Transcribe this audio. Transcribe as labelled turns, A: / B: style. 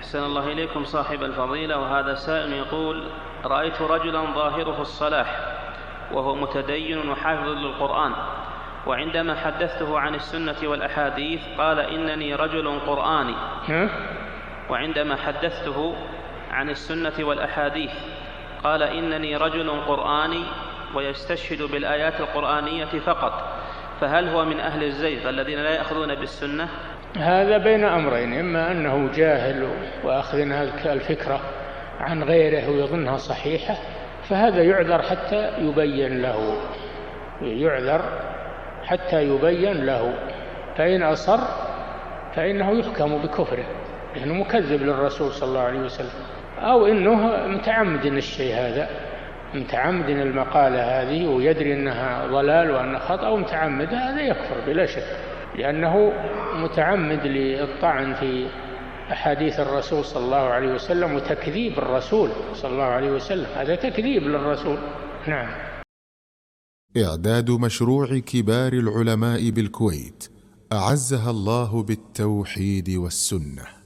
A: أحسن الله إليكم صاحب الفضيلة. وهذا سائل يقول: رأيت رجلا ظاهره الصلاح وهو متدين وحافظ للقرآن، وعندما حدثته عن السنة والأحاديث قال إنني رجل قرآني. وعندما حدثته عن السنة والأحاديث قال إنني رجل قرآني ويستشهد بالآيات القرآنية فقط، فهل هو من أهل الزيغ الذين لا يأخذون بالسنة؟
B: هذا بين أمرين: إما أنه جاهل وأخذ هذه الفكرة عن غيره ويظنها صحيحة، فهذا يعذر حتى يبين له، فإن أصر فإنه يحكم بكفره لأنه مكذب للرسول صلى الله عليه وسلم، أو إنه متعمد الشيء هذا، متعمد المقالة هذه ويدري أنها ضلال وأنها خطأ ومتعمد، هذا يكفر بلا شك، لأنه متعمد للطعن في أحاديث الرسول صلى الله عليه وسلم وتكذيب الرسول صلى الله عليه وسلم، هذا تكذيب للرسول. نعم.
C: إعداد مشروع كبار العلماء بالكويت أعزها الله بالتوحيد والسنة.